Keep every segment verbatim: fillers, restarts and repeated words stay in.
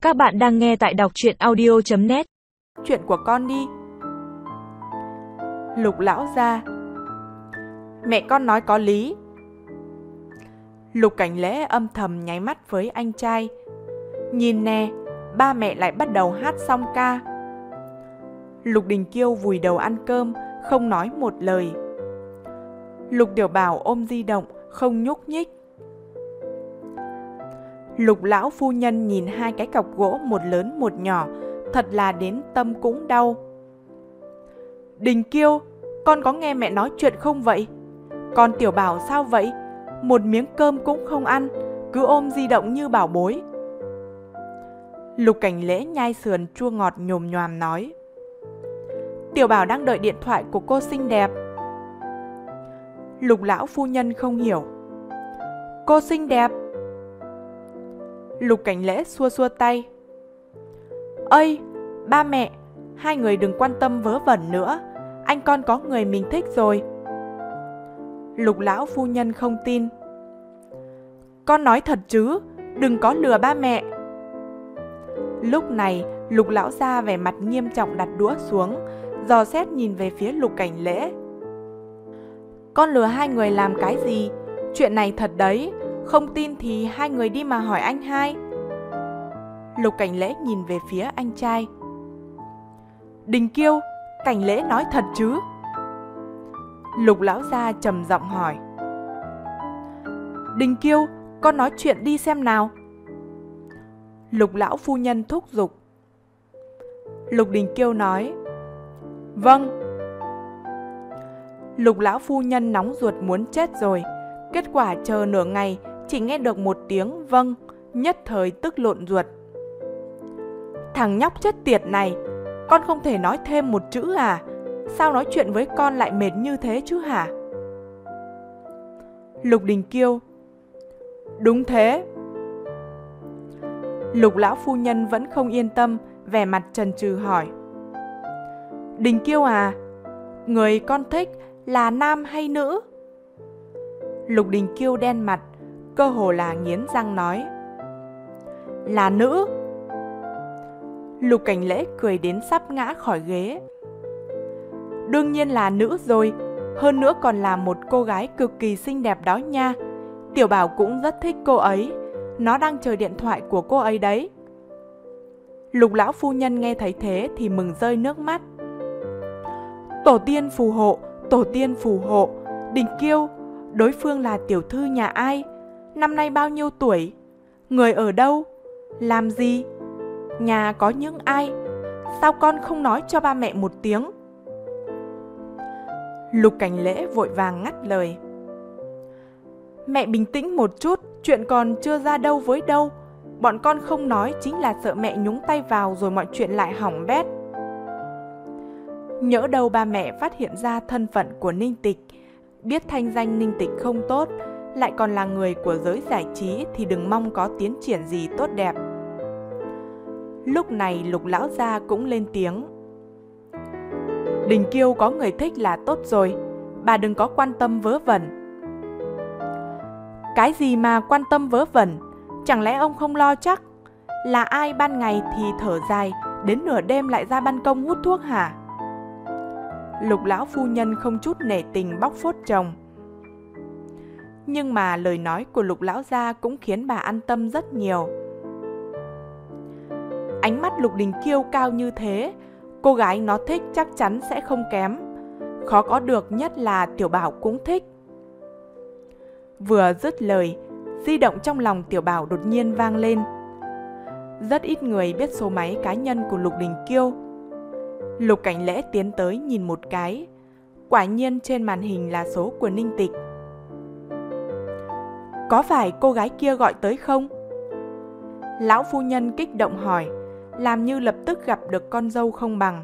Các bạn đang nghe tại đọc truyện audio chấm net. Chuyện của con đi. Lục lão gia: Mẹ con nói có lý. Lục Cảnh Lễ âm thầm nháy mắt với anh trai. Nhìn nè, ba mẹ lại bắt đầu hát song ca. Lục Đình Kiêu vùi đầu ăn cơm, không nói một lời. Lục Tiểu Bảo ôm di động, không nhúc nhích. Lục lão phu nhân nhìn hai cái cọc gỗ, một lớn một nhỏ, thật là đến tâm cũng đau. Đình Kiêu, con có nghe mẹ nói chuyện không vậy? Con Tiểu Bảo sao vậy? Một miếng cơm cũng không ăn, cứ ôm di động như bảo bối. Lục Cảnh Lễ nhai sườn chua ngọt nhồm nhoàm nói: Tiểu Bảo đang đợi điện thoại của cô xinh đẹp. Lục lão phu nhân không hiểu. Cô xinh đẹp? Lục Cảnh Lễ xua xua tay. Ơi, ba mẹ, hai người đừng quan tâm vớ vẩn nữa, anh con có người mình thích rồi. Lục lão phu nhân không tin. Con nói thật chứ, đừng có lừa ba mẹ. Lúc này, Lục lão gia vẻ mặt nghiêm trọng đặt đũa xuống, dò xét nhìn về phía Lục Cảnh Lễ. Con lừa hai người làm cái gì? Chuyện này thật đấy, không tin thì hai người đi mà hỏi anh hai. Lục Cảnh Lễ nhìn về phía anh trai. Đình Kiêu, Cảnh Lễ nói thật chứ? Lục lão gia trầm giọng hỏi. Đình Kiêu, con nói chuyện đi xem nào. Lục lão phu nhân thúc giục. Lục Đình Kiêu nói. Vâng. Lục lão phu nhân nóng ruột muốn chết rồi. Kết quả chờ nửa ngày, chỉ nghe được một tiếng vâng, nhất thời tức lộn ruột. Thằng nhóc chết tiệt này, con không thể nói thêm một chữ à? Sao nói chuyện với con lại mệt như thế chứ hả? Lục Đình Kiêu. Đúng thế. Lục lão phu nhân vẫn không yên tâm, vẻ mặt chần chừ hỏi. Đình Kiêu à, người con thích là nam hay nữ? Lục Đình Kiêu đen mặt, cơ hồ là nghiến răng nói. Là nữ. Lục Cảnh Lễ cười đến sắp ngã khỏi ghế. Đương nhiên là nữ rồi, hơn nữa còn là một cô gái cực kỳ xinh đẹp đó nha. Tiểu Bảo cũng rất thích cô ấy, nó đang chờ điện thoại của cô ấy đấy. Lục lão phu nhân nghe thấy thế thì mừng rơi nước mắt. Tổ tiên phù hộ, tổ tiên phù hộ. Đình Kiêu, đối phương là tiểu thư nhà ai? Năm nay bao nhiêu tuổi? Người ở đâu? Làm gì? Nhà có những ai? Sao con không nói cho ba mẹ một tiếng? Lục Cảnh Lễ vội vàng ngắt lời. Mẹ bình tĩnh một chút, chuyện còn chưa ra đâu với đâu. Bọn con không nói chính là sợ mẹ nhúng tay vào rồi mọi chuyện lại hỏng bét. Nhỡ đâu ba mẹ phát hiện ra thân phận của Ninh Tịch, biết thanh danh Ninh Tịch không tốt, lại còn là người của giới giải trí thì đừng mong có tiến triển gì tốt đẹp. Lúc này Lục lão gia cũng lên tiếng. Đình Kiêu có người thích là tốt rồi, bà đừng có quan tâm vớ vẩn. Cái gì mà quan tâm vớ vẩn? Chẳng lẽ ông không lo chắc? Là ai ban ngày thì thở dài, đến nửa đêm lại ra ban công hút thuốc hả? Lục lão phu nhân không chút nể tình bóc phốt chồng. Nhưng mà lời nói của Lục lão gia cũng khiến bà an tâm rất nhiều. Ánh mắt Lục Đình Kiêu cao như thế, cô gái nó thích chắc chắn sẽ không kém. Khó có được nhất là Tiểu Bảo cũng thích. Vừa dứt lời, di động trong lòng Tiểu Bảo đột nhiên vang lên. Rất ít người biết số máy cá nhân của Lục Đình Kiêu. Lục Cảnh Lễ tiến tới nhìn một cái. Quả nhiên trên màn hình là số của Ninh Tịch. Có phải cô gái kia gọi tới không? Lão phu nhân kích động hỏi, làm như lập tức gặp được con dâu không bằng.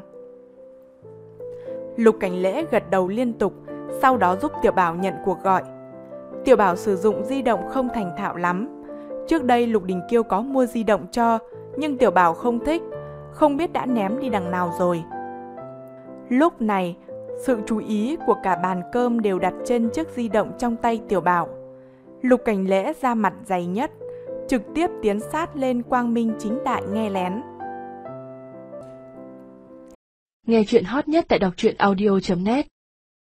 Lục Cảnh Lễ gật đầu liên tục, sau đó giúp Tiểu Bảo nhận cuộc gọi. Tiểu Bảo sử dụng di động không thành thạo lắm. Trước đây Lục Đình Kiêu có mua di động cho, nhưng Tiểu Bảo không thích, không biết đã ném đi đằng nào rồi. Lúc này, sự chú ý của cả bàn cơm đều đặt trên chiếc di động trong tay Tiểu Bảo. Lục Cảnh Lễ ra mặt dày nhất, trực tiếp tiến sát lên quang minh chính đại nghe lén. Nghe chuyện hot nhất tại đọc truyện audio chấm net.